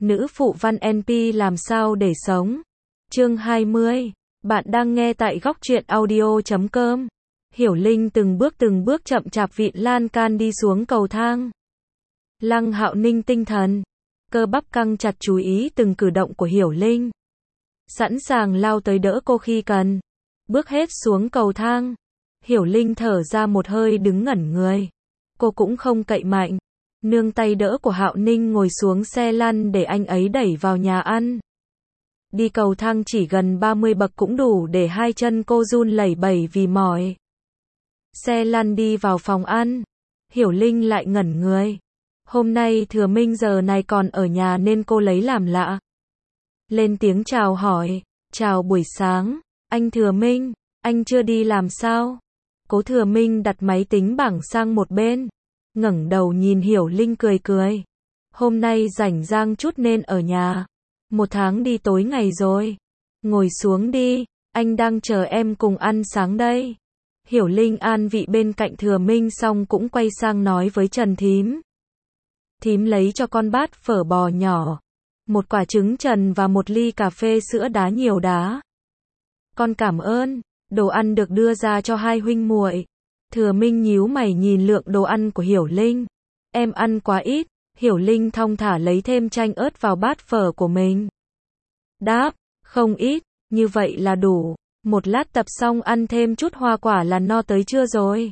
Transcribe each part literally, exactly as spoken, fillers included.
Nữ phụ văn en pê làm sao để sống. Chương hai mươi. Bạn đang nghe tại góc truyện audio chấm com. Hiểu Linh từng bước từng bước chậm chạp vịn lan can đi xuống cầu thang. Lăng Hạo Ninh tinh thần, cơ bắp căng chặt chú ý từng cử động của Hiểu Linh. Sẵn sàng lao tới đỡ cô khi cần. Bước hết xuống cầu thang. Hiểu Linh thở ra một hơi đứng ngẩn người. Cô cũng không cậy mạnh. Nương tay đỡ của Hạo Ninh ngồi xuống xe lăn để anh ấy đẩy vào nhà ăn. Đi cầu thang chỉ gần ba mươi bậc cũng đủ để hai chân cô run lẩy bẩy vì mỏi. Xe lăn đi vào phòng ăn. Hiểu Linh lại ngẩn người. Hôm nay Thừa Minh giờ này còn ở nhà nên cô lấy làm lạ. Lên tiếng chào hỏi. Chào buổi sáng, anh Thừa Minh, anh chưa đi làm sao? Cố Thừa Minh đặt máy tính bảng sang một bên. Ngẩng đầu nhìn Hiểu Linh cười cười. Hôm nay rảnh rang chút nên ở nhà. Một tháng đi tối ngày rồi. Ngồi xuống đi, anh đang chờ em cùng ăn sáng đây. Hiểu Linh an vị bên cạnh Thừa Minh xong cũng quay sang nói với Trần Thím. Thím lấy cho con bát phở bò nhỏ, một quả trứng trần và một ly cà phê sữa đá nhiều đá. Con cảm ơn. Đồ ăn được đưa ra cho hai huynh muội. Thừa Minh nhíu mày nhìn lượng đồ ăn của Hiểu Linh. Em ăn quá ít. Hiểu Linh thong thả lấy thêm chanh ớt vào bát phở của mình. Đáp, không ít, như vậy là đủ. Một lát tập xong ăn thêm chút hoa quả là no tới trưa rồi.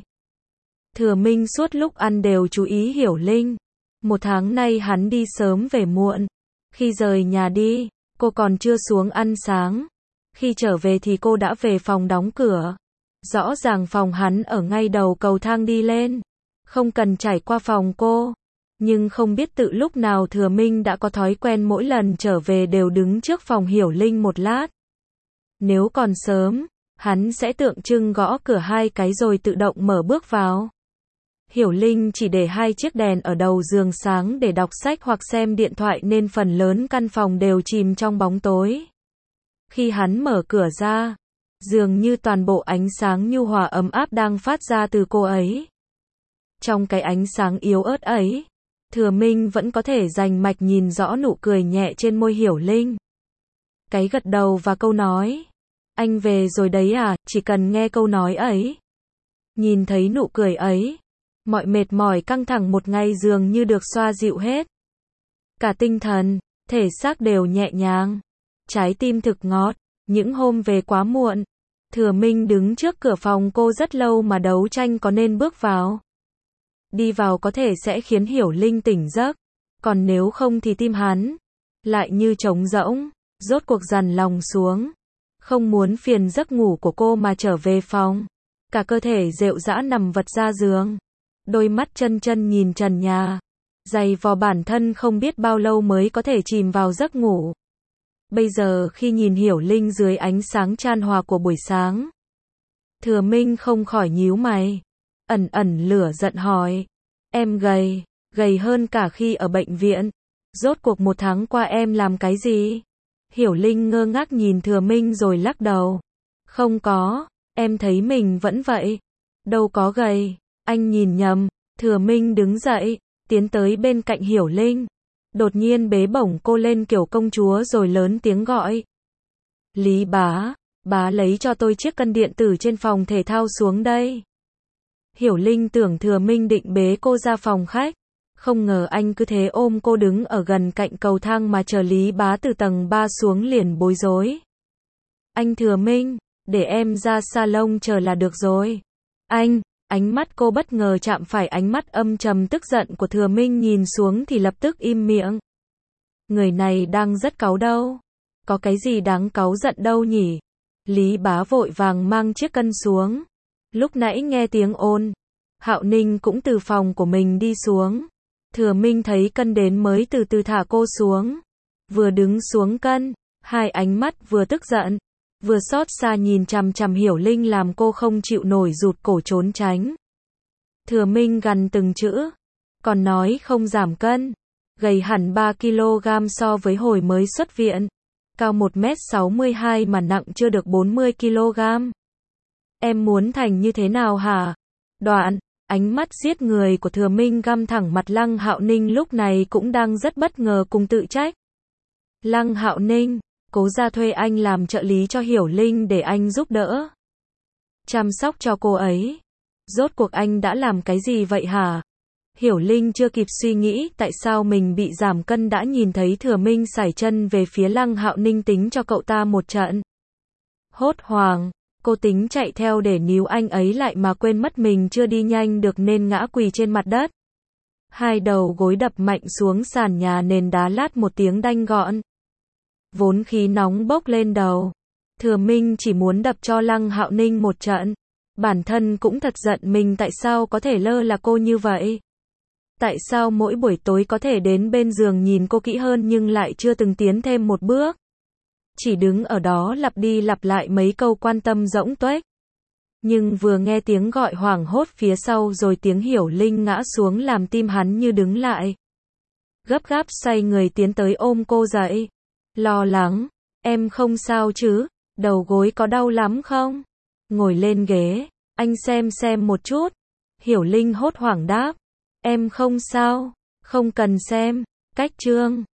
Thừa Minh suốt lúc ăn đều chú ý Hiểu Linh. Một tháng nay hắn đi sớm về muộn. Khi rời nhà đi, cô còn chưa xuống ăn sáng. Khi trở về thì cô đã về phòng đóng cửa. Rõ ràng phòng hắn ở ngay đầu cầu thang đi lên. Không cần trải qua phòng cô. Nhưng không biết tự lúc nào Thừa Minh đã có thói quen mỗi lần trở về đều đứng trước phòng Hiểu Linh một lát. Nếu còn sớm, hắn sẽ tượng trưng gõ cửa hai cái rồi tự động mở bước vào. Hiểu Linh chỉ để hai chiếc đèn ở đầu giường sáng để đọc sách hoặc xem điện thoại nên phần lớn căn phòng đều chìm trong bóng tối. Khi hắn mở cửa ra, dường như toàn bộ ánh sáng nhu hòa ấm áp đang phát ra từ cô ấy. Trong cái ánh sáng yếu ớt ấy, Thừa Minh vẫn có thể rành mạch nhìn rõ nụ cười nhẹ trên môi Hiểu Linh. Cái gật đầu và câu nói. Anh về rồi đấy à, chỉ cần nghe câu nói ấy. Nhìn thấy nụ cười ấy, mọi mệt mỏi căng thẳng một ngày dường như được xoa dịu hết. Cả tinh thần, thể xác đều nhẹ nhàng. Trái tim thực ngọt. Những hôm về quá muộn, Thừa Minh đứng trước cửa phòng cô rất lâu mà đấu tranh có nên bước vào. Đi vào có thể sẽ khiến Hiểu Linh tỉnh giấc, còn nếu không thì tim hắn lại như trống rỗng, rốt cuộc dằn lòng xuống. Không muốn phiền giấc ngủ của cô mà trở về phòng. Cả cơ thể rệu rã nằm vật ra giường. Đôi mắt chân chân nhìn trần nhà. Giày vò bản thân không biết bao lâu mới có thể chìm vào giấc ngủ. Bây giờ khi nhìn Hiểu Linh dưới ánh sáng chan hòa của buổi sáng, Thừa Minh không khỏi nhíu mày. Ẩn ẩn lửa giận hỏi. Em gầy, gầy hơn cả khi ở bệnh viện. Rốt cuộc một tháng qua em làm cái gì? Hiểu Linh ngơ ngác nhìn Thừa Minh rồi lắc đầu. Không có, em thấy mình vẫn vậy. Đâu có gầy, anh nhìn nhầm. Thừa Minh đứng dậy, tiến tới bên cạnh Hiểu Linh. Đột nhiên bế bổng cô lên kiểu công chúa rồi lớn tiếng gọi. Lý bá, bá lấy cho tôi chiếc cân điện tử trên phòng thể thao xuống đây. Hiểu Linh tưởng Thừa Minh định bế cô ra phòng khách. Không ngờ anh cứ thế ôm cô đứng ở gần cạnh cầu thang mà chờ Lý bá từ tầng ba xuống liền bối rối. Anh Thừa Minh, để em ra salon chờ là được rồi. Anh, ánh mắt cô bất ngờ chạm phải ánh mắt âm trầm tức giận của Thừa Minh, nhìn xuống thì lập tức im miệng. Người này đang rất cáu đâu. Có cái gì đáng cáu giận đâu nhỉ? Lý bá vội vàng mang chiếc cân xuống. Lúc nãy nghe tiếng ồn, Hạo Ninh cũng từ phòng của mình đi xuống. Thừa Minh thấy cân đến mới từ từ thả cô xuống. Vừa đứng xuống cân, hai ánh mắt vừa tức giận, vừa xót xa nhìn chằm chằm Hiểu Linh làm cô không chịu nổi rụt cổ trốn tránh. Thừa Minh gằn từng chữ. Còn nói không giảm cân. Gầy hẳn ba ki lô gam so với hồi mới xuất viện. Cao một mét sáu mươi hai mà nặng chưa được bốn mươi ki lô gam. Em muốn thành như thế nào hả? Đoạn, ánh mắt giết người của Thừa Minh găm thẳng mặt Lăng Hạo Ninh lúc này cũng đang rất bất ngờ cùng tự trách. Lăng Hạo Ninh, Cố gia thuê anh làm trợ lý cho Hiểu Linh để anh giúp đỡ chăm sóc cho cô ấy. Rốt cuộc anh đã làm cái gì vậy hả? Hiểu Linh chưa kịp suy nghĩ tại sao mình bị giảm cân đã nhìn thấy Thừa Minh sải chân về phía Lăng Hạo Ninh tính cho cậu ta một trận. Hốt hoảng, cô tính chạy theo để níu anh ấy lại mà quên mất mình chưa đi nhanh được nên ngã quỳ trên mặt đất. Hai đầu gối đập mạnh xuống sàn nhà nền đá lát một tiếng đanh gọn. Vốn khí nóng bốc lên đầu. Thừa Minh chỉ muốn đập cho Lăng Hạo Ninh một trận. Bản thân cũng thật giận mình tại sao có thể lơ là cô như vậy. Tại sao mỗi buổi tối có thể đến bên giường nhìn cô kỹ hơn nhưng lại chưa từng tiến thêm một bước. Chỉ đứng ở đó lặp đi lặp lại mấy câu quan tâm rỗng tuếch. Nhưng vừa nghe tiếng gọi hoảng hốt phía sau rồi tiếng Hiểu Linh ngã xuống làm tim hắn như đứng lại. Gấp gáp xoay người tiến tới ôm cô dậy. Lo lắng, em không sao chứ, đầu gối có đau lắm không? Ngồi lên ghế, anh xem xem một chút. Hiểu Linh hốt hoảng đáp. Em không sao, không cần xem, cách trương.